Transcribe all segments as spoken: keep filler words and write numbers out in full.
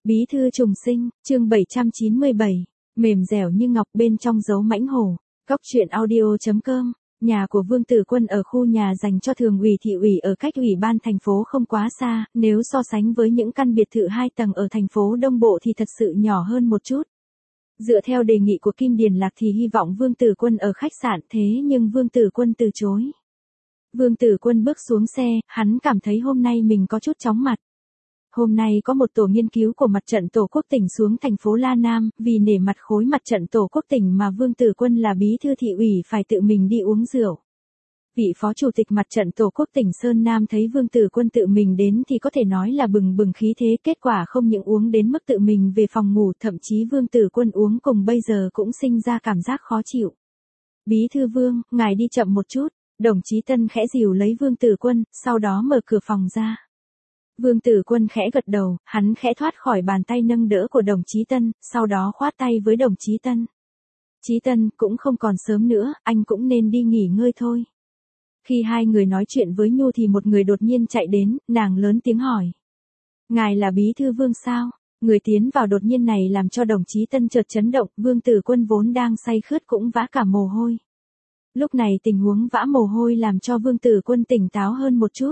Bí thư trùng sinh, chương bảy trăm chín mươi bảy, mềm dẻo như ngọc bên trong dấu mãnh hổ. Góc truyện audio chấm com. Nhà của Vương Tử Quân ở khu nhà dành cho thường ủy thị ủy ở cách ủy ban thành phố không quá xa, nếu so sánh với những căn biệt thự hai tầng ở thành phố Đông Bộ thì thật sự nhỏ hơn một chút. Dựa theo đề nghị của Kim Điền Lạc thì hy vọng Vương Tử Quân ở khách sạn, thế nhưng Vương Tử Quân từ chối. Vương Tử Quân bước xuống xe, hắn cảm thấy hôm nay mình có chút chóng mặt. Hôm nay có một tổ nghiên cứu của mặt trận Tổ quốc tỉnh xuống thành phố La Nam, vì nể mặt khối mặt trận Tổ quốc tỉnh mà Vương Tử Quân là bí thư thị ủy phải tự mình đi uống rượu. Vị phó chủ tịch mặt trận Tổ quốc tỉnh Sơn Nam thấy Vương Tử Quân tự mình đến thì có thể nói là bừng bừng khí thế, kết quả không những uống đến mức tự mình về phòng ngủ, thậm chí Vương Tử Quân uống cùng bây giờ cũng sinh ra cảm giác khó chịu. Bí thư Vương, ngài đi chậm một chút, đồng chí Tân khẽ dìu lấy Vương Tử Quân, sau đó mở cửa phòng ra. Vương Tử Quân khẽ gật đầu, hắn khẽ thoát khỏi bàn tay nâng đỡ của đồng chí Tân, sau đó khoát tay với đồng chí Tân. Chí Tân, cũng không còn sớm nữa, anh cũng nên đi nghỉ ngơi thôi. Khi hai người nói chuyện với Nhu thì một người đột nhiên chạy đến, nàng lớn tiếng hỏi. Ngài là bí thư Vương sao? Người tiến vào đột nhiên này làm cho đồng chí Tân chợt chấn động, Vương Tử Quân vốn đang say khướt cũng vã cả mồ hôi. Lúc này tình huống vã mồ hôi làm cho Vương Tử Quân tỉnh táo hơn một chút.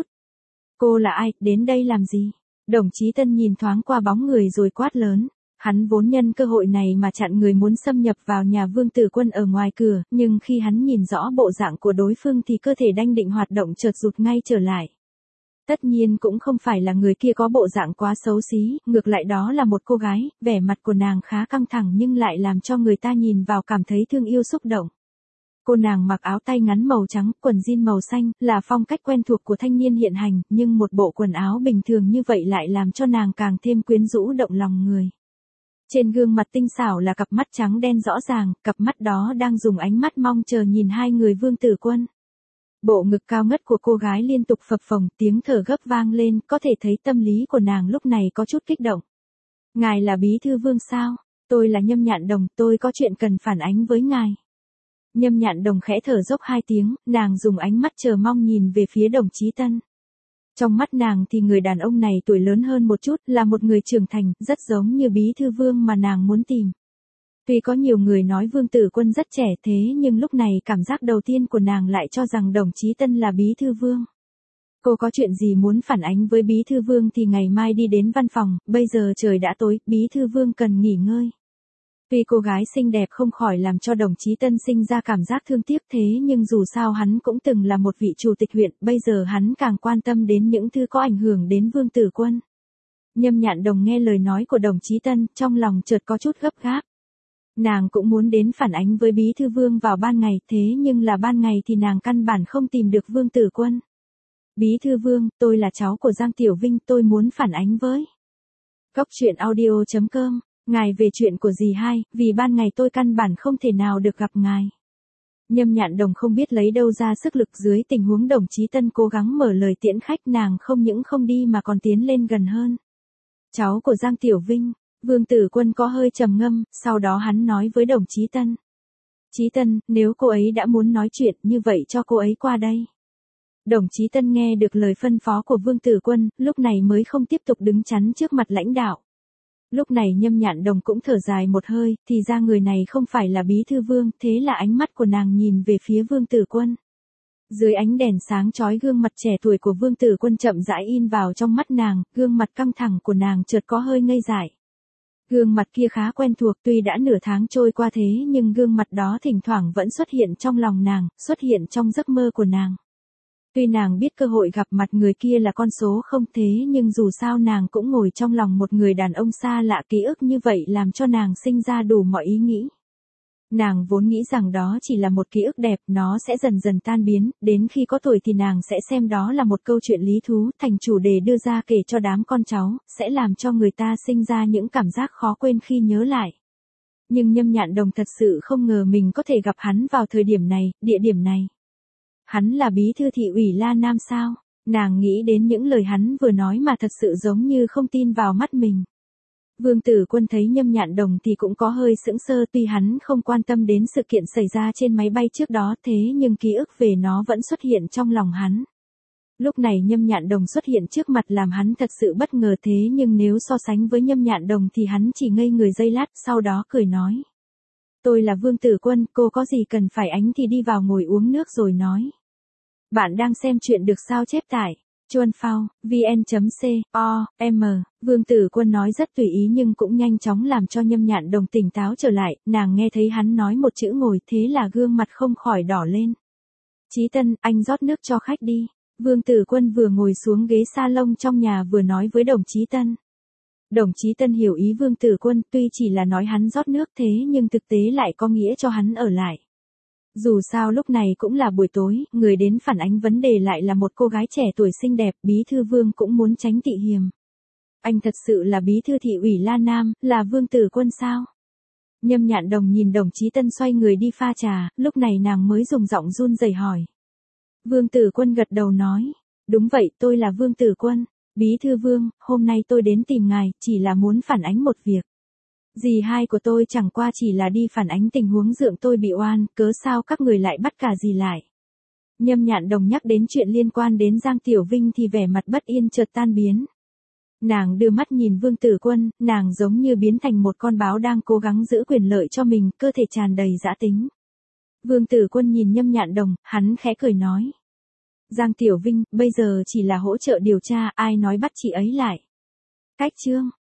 Cô là ai, đến đây làm gì? Đồng chí Tân nhìn thoáng qua bóng người rồi quát lớn. Hắn vốn nhân cơ hội này mà chặn người muốn xâm nhập vào nhà Vương Tử Quân ở ngoài cửa, nhưng khi hắn nhìn rõ bộ dạng của đối phương thì cơ thể đanh định hoạt động chợt rụt ngay trở lại. Tất nhiên cũng không phải là người kia có bộ dạng quá xấu xí, ngược lại đó là một cô gái, vẻ mặt của nàng khá căng thẳng nhưng lại làm cho người ta nhìn vào cảm thấy thương yêu xúc động. Cô nàng mặc áo tay ngắn màu trắng, quần jean màu xanh, là phong cách quen thuộc của thanh niên hiện hành, nhưng một bộ quần áo bình thường như vậy lại làm cho nàng càng thêm quyến rũ động lòng người. Trên gương mặt tinh xảo là cặp mắt trắng đen rõ ràng, cặp mắt đó đang dùng ánh mắt mong chờ nhìn hai người Vương Tử Quân. Bộ ngực cao ngất của cô gái liên tục phập phồng, tiếng thở gấp vang lên, có thể thấy tâm lý của nàng lúc này có chút kích động. Ngài là bí thư Vương sao? Tôi là Nhâm Nhạn Đồng, tôi có chuyện cần phản ánh với ngài. Nhâm Nhạn Đồng khẽ thở dốc hai tiếng, nàng dùng ánh mắt chờ mong nhìn về phía đồng chí Tân. Trong mắt nàng thì người đàn ông này tuổi lớn hơn một chút, là một người trưởng thành, rất giống như bí thư Vương mà nàng muốn tìm. Tuy có nhiều người nói Vương Tử Quân rất trẻ thế nhưng lúc này cảm giác đầu tiên của nàng lại cho rằng đồng chí Tân là bí thư Vương. Cô có chuyện gì muốn phản ánh với bí thư Vương thì ngày mai đi đến văn phòng, bây giờ trời đã tối, bí thư Vương cần nghỉ ngơi. Tuy cô gái xinh đẹp không khỏi làm cho đồng chí Tân sinh ra cảm giác thương tiếc thế nhưng dù sao hắn cũng từng là một vị chủ tịch huyện, bây giờ hắn càng quan tâm đến những thứ có ảnh hưởng đến Vương Tử Quân. Nhâm Nhạn Đồng nghe lời nói của đồng chí Tân, trong lòng chợt có chút gấp gáp. Nàng cũng muốn đến phản ánh với bí thư Vương vào ban ngày, thế nhưng là ban ngày thì nàng căn bản không tìm được Vương Tử Quân. Bí thư Vương, tôi là cháu của Giang Tiểu Vinh, tôi muốn phản ánh với. Góc truyện audio chấm com. Ngài về chuyện của dì hai, vì ban ngày tôi căn bản không thể nào được gặp ngài. Nhâm Nhạn Đồng không biết lấy đâu ra sức lực dưới tình huống đồng chí Tân cố gắng mở lời tiễn khách, nàng không những không đi mà còn tiến lên gần hơn. Cháu của Giang Tiểu Vinh, Vương Tử Quân có hơi trầm ngâm, sau đó hắn nói với đồng chí Tân. Chí Tân, nếu cô ấy đã muốn nói chuyện như vậy cho cô ấy qua đây. Đồng chí Tân nghe được lời phân phó của Vương Tử Quân, lúc này mới không tiếp tục đứng chắn trước mặt lãnh đạo. Lúc này Nhâm Nhạn Đồng cũng thở dài một hơi, thì ra người này không phải là bí thư Vương, thế là ánh mắt của nàng nhìn về phía Vương Tử Quân. Dưới ánh đèn sáng chói gương mặt trẻ tuổi của Vương Tử Quân chậm rãi in vào trong mắt nàng, gương mặt căng thẳng của nàng chợt có hơi ngây dại. Gương mặt kia khá quen thuộc, tuy đã nửa tháng trôi qua thế nhưng gương mặt đó thỉnh thoảng vẫn xuất hiện trong lòng nàng, xuất hiện trong giấc mơ của nàng. Tuy nàng biết cơ hội gặp mặt người kia là con số không thế nhưng dù sao nàng cũng ngồi trong lòng một người đàn ông xa lạ, ký ức như vậy làm cho nàng sinh ra đủ mọi ý nghĩ. Nàng vốn nghĩ rằng đó chỉ là một ký ức đẹp, nó sẽ dần dần tan biến, đến khi có tuổi thì nàng sẽ xem đó là một câu chuyện lý thú, thành chủ đề đưa ra kể cho đám con cháu, sẽ làm cho người ta sinh ra những cảm giác khó quên khi nhớ lại. Nhưng Nhâm Nhạn Đồng thật sự không ngờ mình có thể gặp hắn vào thời điểm này, địa điểm này. Hắn là bí thư thị ủy La Nam sao? Nàng nghĩ đến những lời hắn vừa nói mà thật sự giống như không tin vào mắt mình. Vương Tử Quân thấy Nhâm Nhạn Đồng thì cũng có hơi sững sờ, tuy hắn không quan tâm đến sự kiện xảy ra trên máy bay trước đó thế nhưng ký ức về nó vẫn xuất hiện trong lòng hắn. Lúc này Nhâm Nhạn Đồng xuất hiện trước mặt làm hắn thật sự bất ngờ, thế nhưng nếu so sánh với Nhâm Nhạn Đồng thì hắn chỉ ngây người giây lát, sau đó cười nói. Tôi là Vương Tử Quân, cô có gì cần phải ánh thì đi vào ngồi uống nước rồi nói. Bạn đang xem chuyện được sao chép tải. Chuan Phao, vn.co, m, Vương Tử Quân nói rất tùy ý nhưng cũng nhanh chóng làm cho Nhâm Nhạn Đồng tỉnh táo trở lại, nàng nghe thấy hắn nói một chữ ngồi thế là gương mặt không khỏi đỏ lên. Chí Tân, anh rót nước cho khách đi. Vương Tử Quân vừa ngồi xuống ghế salon trong nhà vừa nói với Đồng Chí Tân. Đồng Chí Tân hiểu ý Vương Tử Quân, tuy chỉ là nói hắn rót nước thế nhưng thực tế lại có nghĩa cho hắn ở lại. Dù sao lúc này cũng là buổi tối, người đến phản ánh vấn đề lại là một cô gái trẻ tuổi xinh đẹp, Bí thư Vương cũng muốn tránh tị hiềm. Anh thật sự là Bí thư thị ủy La Nam, là Vương Tử Quân sao? Nhâm Nhạn Đồng nhìn Đồng Chí Tân xoay người đi pha trà, lúc này nàng mới dùng giọng run rẩy hỏi. Vương Tử Quân gật đầu nói, đúng vậy, tôi là Vương Tử Quân. Bí thư Vương, hôm nay tôi đến tìm ngài, chỉ là muốn phản ánh một việc. Dì hai của tôi chẳng qua chỉ là đi phản ánh tình huống dượng tôi bị oan, cớ sao các người lại bắt cả dì lại. Nhâm Nhạn Đồng nhắc đến chuyện liên quan đến Giang Tiểu Vinh thì vẻ mặt bất yên chợt tan biến. Nàng đưa mắt nhìn Vương Tử Quân, nàng giống như biến thành một con báo đang cố gắng giữ quyền lợi cho mình, cơ thể tràn đầy dã tính. Vương Tử Quân nhìn Nhâm Nhạn Đồng, hắn khẽ cười nói. Giang Tiểu Vinh, bây giờ chỉ là hỗ trợ điều tra, ai nói bắt chị ấy lại. Cách chương.